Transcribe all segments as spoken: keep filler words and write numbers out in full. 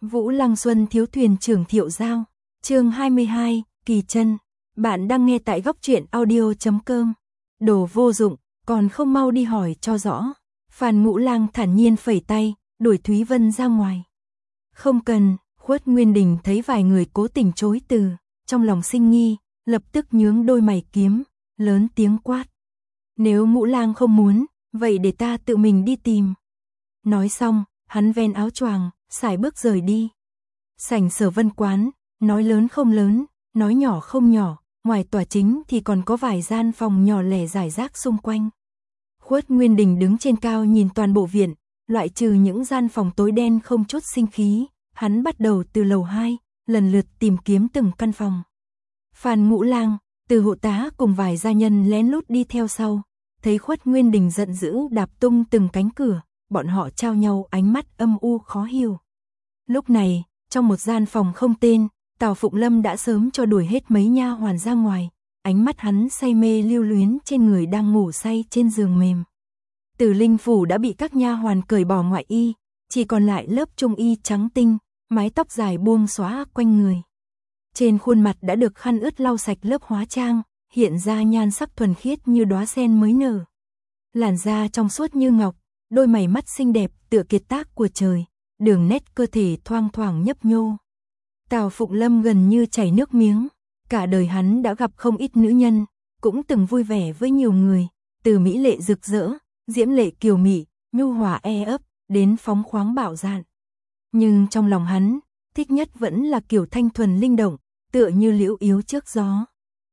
Vũ Lăng Xuân thiếu thuyền trưởng Thiệu Giao. Chương hai mươi hai, Kỳ Chân. Bạn đang nghe tại góc truyện audio chấm com. Đồ vô dụng, còn không mau đi hỏi cho rõ. Phan Ngũ Lang thản nhiên phẩy tay, đuổi Thúy Vân ra ngoài. Không cần. Khuất Nguyên Đình thấy vài người cố tình chối từ, trong lòng sinh nghi, lập tức nhướng đôi mày kiếm, lớn tiếng quát. Nếu Ngũ Lang không muốn, vậy để ta tự mình đi tìm. Nói xong, hắn ven áo choàng, sải bước rời đi. Sảnh Sở Vân quán, nói lớn không lớn, nói nhỏ không nhỏ, ngoài tòa chính thì còn có vài gian phòng nhỏ lẻ rải rác xung quanh. Khuất Nguyên Đình đứng trên cao nhìn toàn bộ viện, loại trừ những gian phòng tối đen không chút sinh khí, hắn bắt đầu từ lầu hai, lần lượt tìm kiếm từng căn phòng. Phan Ngũ Lang, Từ hộ tá cùng vài gia nhân lén lút đi theo sau, thấy Khuất Nguyên Đình giận dữ đạp tung từng cánh cửa, bọn họ trao nhau ánh mắt âm u khó hiểu. Lúc này, trong một gian phòng không tên, Tào Phụng Lâm đã sớm cho đuổi hết mấy nha hoàn ra ngoài, ánh mắt hắn say mê lưu luyến trên người đang ngủ say trên giường mềm. Từ Linh phủ đã bị các nha hoàn cởi bỏ ngoại y, chỉ còn lại lớp trung y trắng tinh, mái tóc dài buông xõa quanh người. Trên khuôn mặt đã được khăn ướt lau sạch lớp hóa trang, hiện ra nhan sắc thuần khiết như đóa sen mới nở. Làn da trong suốt như ngọc, đôi mày mắt xinh đẹp tựa kiệt tác của trời, đường nét cơ thể thoang thoảng nhấp nhô. Tào Phụng Lâm gần như chảy nước miếng, cả đời hắn đã gặp không ít nữ nhân, cũng từng vui vẻ với nhiều người, từ mỹ lệ rực rỡ, diễm lệ kiều mị, nhu hòa e ấp, đến phóng khoáng bạo dạn. Nhưng trong lòng hắn, thích nhất vẫn là kiểu thanh thuần linh động, tựa như liễu yếu trước gió.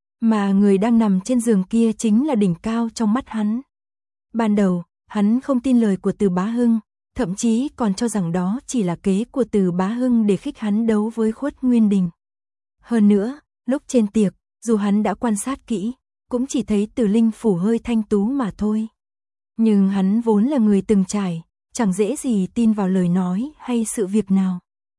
Mà người đang nằm trên giường kia chính là đỉnh cao trong mắt hắn. Ban đầu, hắn không tin lời của Từ Bá Hưng, thậm chí còn cho rằng đó chỉ là kế của Từ Bá Hưng để khích hắn đấu với Khuất Nguyên Đình. Hơn nữa, lúc trên tiệc, dù hắn đã quan sát kỹ, cũng chỉ thấy Từ Linh phủ hơi thanh tú mà thôi. Nhưng hắn vốn là người từng trải, chẳng dễ gì tin vào lời nói hay sự việc nào.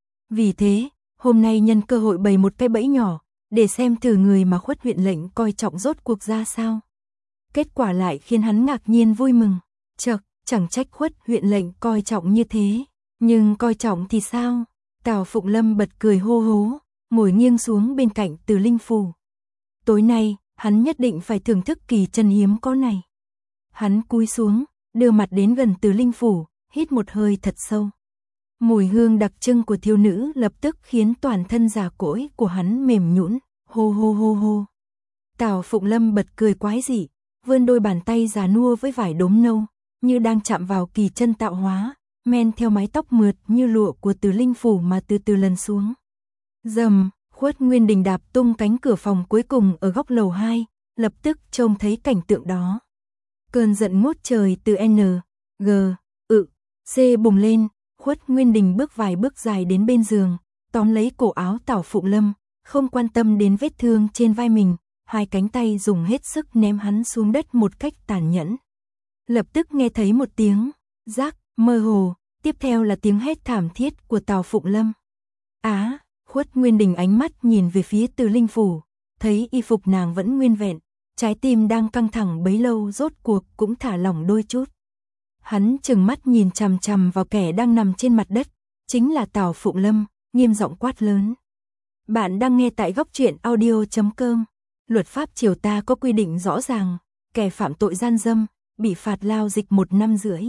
Vì thế, hôm nay nhân cơ hội bày một cái bẫy nhỏ, để xem thử người mà Khuất huyện lệnh coi trọng rốt cuộc ra sao. Kết quả lại khiến hắn ngạc nhiên vui mừng. Chậc, chẳng trách Khuất huyện lệnh coi trọng như thế. Nhưng coi trọng thì sao? Tào Phụng Lâm bật cười hô hố, ngồi nghiêng xuống bên cạnh Từ Linh phủ. Tối nay, hắn nhất định phải thưởng thức kỳ chân hiếm có này. Hắn cúi xuống, đưa mặt đến gần Từ Linh phủ, hít một hơi thật sâu. Mùi hương đặc trưng của thiếu nữ lập tức khiến toàn thân già cỗi của hắn mềm nhũn, hô hô hô hô. Tào Phụng Lâm bật cười quái dị, vươn đôi bàn tay già nua với vải đốm nâu, như đang chạm vào kỳ chân tạo hóa, men theo mái tóc mượt như lụa của Từ Linh phủ mà từ từ lần xuống. Rầm, Khuất Nguyên Đình đạp tung cánh cửa phòng cuối cùng ở góc lầu hai, lập tức trông thấy cảnh tượng đó. Cơn giận ngút trời từ N, G, ự, C bùng lên. Khuất Nguyên Đình bước vài bước dài đến bên giường, tóm lấy cổ áo Tào Phụng Lâm, không quan tâm đến vết thương trên vai mình, hai cánh tay dùng hết sức ném hắn xuống đất một cách tàn nhẫn. Lập tức nghe thấy một tiếng rác mơ hồ, tiếp theo là tiếng hét thảm thiết của Tào Phụng Lâm. Á, Khuất Nguyên Đình ánh mắt nhìn về phía Từ Linh phủ, thấy y phục nàng vẫn nguyên vẹn, trái tim đang căng thẳng bấy lâu rốt cuộc cũng thả lỏng đôi chút. Hắn trừng mắt nhìn chằm chằm vào kẻ đang nằm trên mặt đất, chính là Tào Phụng Lâm, nghiêm giọng quát lớn. Bạn đang nghe tại góc truyện audio chấm com. Luật pháp triều ta có quy định rõ ràng, kẻ phạm tội gian dâm, bị phạt lao dịch một năm rưỡi.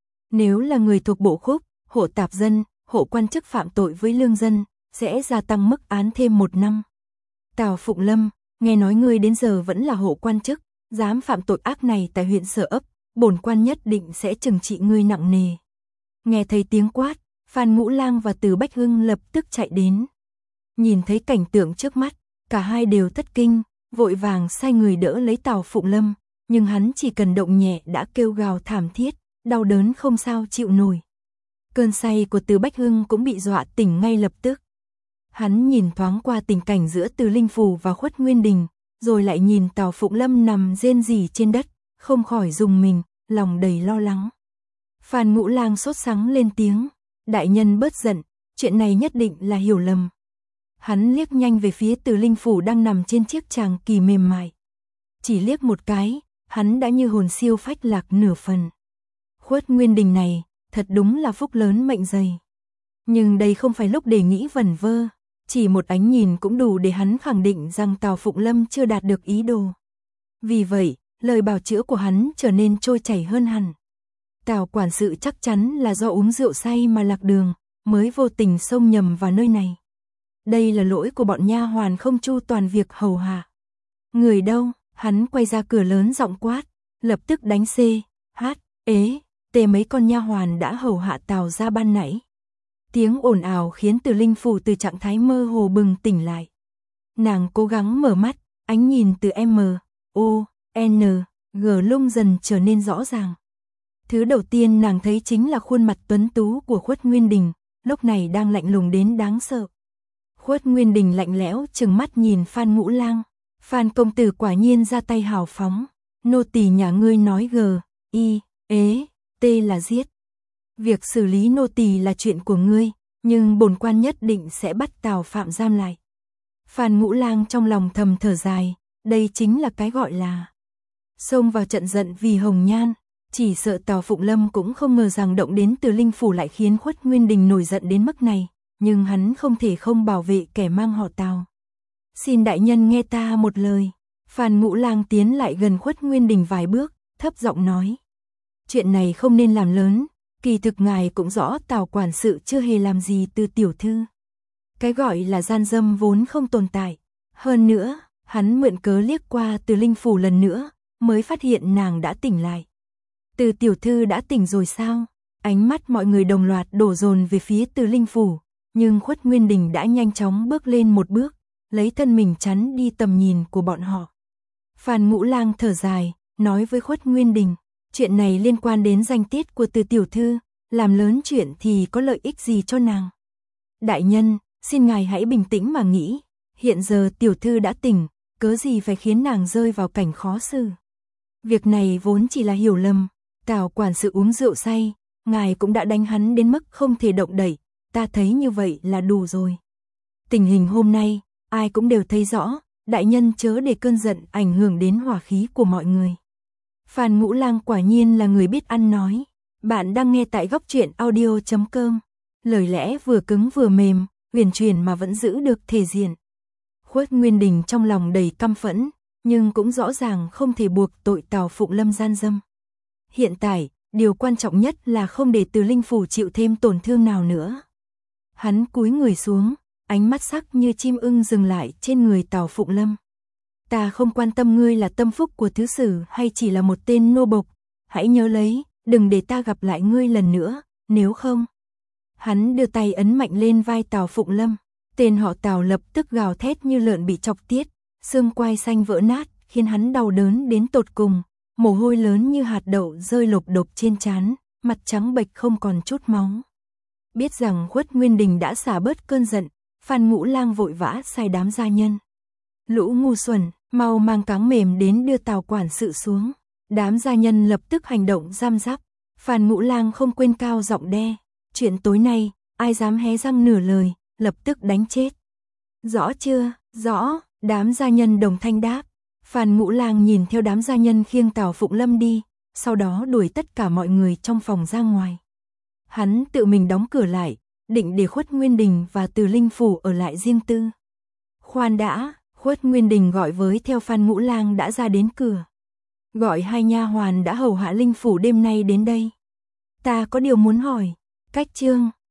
Nếu là người thuộc bộ khúc, hộ tạp dân, hộ quan chức phạm tội với lương dân, sẽ gia tăng mức án thêm một năm. Tào Phụng Lâm, nghe nói ngươi đến giờ vẫn là hộ quan chức, dám phạm tội ác này tại huyện Sở Ấp, bổn quan nhất định sẽ trừng trị ngươi nặng nề. Nghe thấy tiếng quát, Phan Ngũ Lang và Từ Bách Hưng lập tức chạy đến. Nhìn thấy cảnh tượng trước mắt, cả hai đều thất kinh, vội vàng sai người đỡ lấy Tào Phụng Lâm, nhưng hắn chỉ cần động nhẹ đã kêu gào thảm thiết, đau đớn không sao chịu nổi. Cơn say của Từ Bách Hưng cũng bị dọa tỉnh ngay lập tức. Hắn nhìn thoáng qua tình cảnh giữa Từ Linh phủ và Khuất Nguyên Đình, rồi lại nhìn Tào Phụng Lâm nằm rên rỉ trên đất, không khỏi rùng mình, lòng đầy lo lắng. Phan Ngũ Lang sốt sắng lên tiếng, đại nhân bớt giận, chuyện này nhất định là hiểu lầm. Hắn liếc nhanh về phía Từ Linh phủ đang nằm trên chiếc tràng kỳ mềm mại. Chỉ liếc một cái, hắn đã như hồn siêu phách lạc nửa phần. Khuất Nguyên Đình này, thật đúng là phúc lớn mệnh dày. Nhưng đây không phải lúc để nghĩ vẩn vơ, chỉ một ánh nhìn cũng đủ để hắn khẳng định rằng Tào Phụng Lâm chưa đạt được ý đồ. Vì vậy, lời bào chữa của hắn trở nên trôi chảy hơn hẳn. Tào quản sự chắc chắn là do uống rượu say mà lạc đường, mới vô tình xông nhầm vào nơi này. Đây là lỗi của bọn nha hoàn không chu toàn việc hầu hạ. Người đâu? Hắn quay ra cửa lớn giọng quát, lập tức đánh C, H, ế, T mấy con nha hoàn đã hầu hạ Tào ra ban nãy. Tiếng ồn ào khiến Từ Linh Phủ từ trạng thái mơ hồ bừng tỉnh lại. Nàng cố gắng mở mắt, ánh nhìn từ M, O, N, G lung dần trở nên rõ ràng. Thứ đầu tiên nàng thấy chính là khuôn mặt tuấn tú của Khuất Nguyên Đình, lúc này đang lạnh lùng đến đáng sợ. Khuất Nguyên Đình lạnh lẽo trừng mắt nhìn Phan Ngũ Lang. Phan công tử quả nhiên ra tay hào phóng. Nô tỳ nhà ngươi nói G, I, ế, T là giết. Việc xử lý nô tỳ là chuyện của ngươi, nhưng bổn quan nhất định sẽ bắt Tào Phạm giam lại. Phan Ngũ Lang trong lòng thầm thở dài, đây chính là cái gọi là xông vào trận giận vì hồng nhan. Chỉ sợ Tào Phụng Lâm cũng không ngờ rằng động đến Từ Linh Phủ lại khiến Khuất Nguyên Đình nổi giận đến mức này, nhưng hắn không thể không bảo vệ kẻ mang họ Tào. Xin đại nhân nghe ta một lời. Phan Ngũ Lang tiến lại gần Khuất Nguyên Đình vài bước, thấp giọng nói. Chuyện này không nên làm lớn, kỳ thực ngài cũng rõ Tào quản sự chưa hề làm gì từ tiểu thư. Cái gọi là gian dâm vốn không tồn tại. Hơn nữa, hắn mượn cớ liếc qua Từ Linh Phủ lần nữa, mới phát hiện nàng đã tỉnh lại. Từ tiểu thư đã tỉnh rồi sao? Ánh mắt mọi người đồng loạt đổ dồn về phía Từ Linh Phủ, nhưng Khuất Nguyên Đình đã nhanh chóng bước lên một bước, lấy thân mình chắn đi tầm nhìn của bọn họ. Phan Ngũ Lang thở dài, nói với Khuất Nguyên Đình, chuyện này liên quan đến danh tiết của Từ tiểu thư, làm lớn chuyện thì có lợi ích gì cho nàng? Đại nhân, xin ngài hãy bình tĩnh mà nghĩ, hiện giờ tiểu thư đã tỉnh, cớ gì phải khiến nàng rơi vào cảnh khó xử? Việc này vốn chỉ là hiểu lầm, Tào quản sự uống rượu say, ngài cũng đã đánh hắn đến mức không thể động đậy, ta thấy như vậy là đủ rồi. Tình hình hôm nay, ai cũng đều thấy rõ, đại nhân chớ để cơn giận ảnh hưởng đến hỏa khí của mọi người. Phan Ngũ Lang quả nhiên là người biết ăn nói. Bạn đang nghe tại góc truyện audio chấm com. Lời lẽ vừa cứng vừa mềm, huyền chuyển mà vẫn giữ được thể diện. Khuất Nguyên Đình trong lòng đầy căm phẫn, nhưng cũng rõ ràng không thể buộc tội Tào Phụng Lâm gian dâm. Hiện tại, điều quan trọng nhất là không để Từ Linh Phủ chịu thêm tổn thương nào nữa. Hắn cúi người xuống, ánh mắt sắc như chim ưng dừng lại trên người Tào Phụng Lâm. Ta không quan tâm ngươi là tâm phúc của thứ sử hay chỉ là một tên nô bộc, hãy nhớ lấy, đừng để ta gặp lại ngươi lần nữa, nếu không. Hắn đưa tay ấn mạnh lên vai Tào Phụng Lâm, tên họ Tào lập tức gào thét như lợn bị chọc tiết, xương quai xanh vỡ nát, khiến hắn đau đớn đến tột cùng, mồ hôi lớn như hạt đậu rơi lộp đột trên trán, mặt trắng bệch không còn chút máu. Biết rằng Khuất Nguyên Đình đã xả bớt cơn giận, Phan Ngũ Lang vội vã sai đám gia nhân. Lũ ngu xuẩn, mau mang cáng mềm đến đưa Tào quản sự xuống. Đám gia nhân lập tức hành động giam giáp. Phan Ngũ Lang không quên cao giọng đe, chuyện tối nay, ai dám hé răng nửa lời, lập tức đánh chết. Rõ chưa? Rõ. Đám gia nhân đồng thanh đáp. Phan Ngũ Lang nhìn theo đám gia nhân khiêng Tào Phụng Lâm đi, sau đó đuổi tất cả mọi người trong phòng ra ngoài. Hắn tự mình đóng cửa lại, định để Khuất Nguyên Đình và Từ Linh Phủ ở lại riêng tư. Khoan đã, Khuất Nguyên Đình gọi với theo Phan Ngũ Lang đã ra đến cửa. Gọi hai nha hoàn đã hầu hạ Linh Phủ đêm nay đến đây. Ta có điều muốn hỏi. Cách Trương,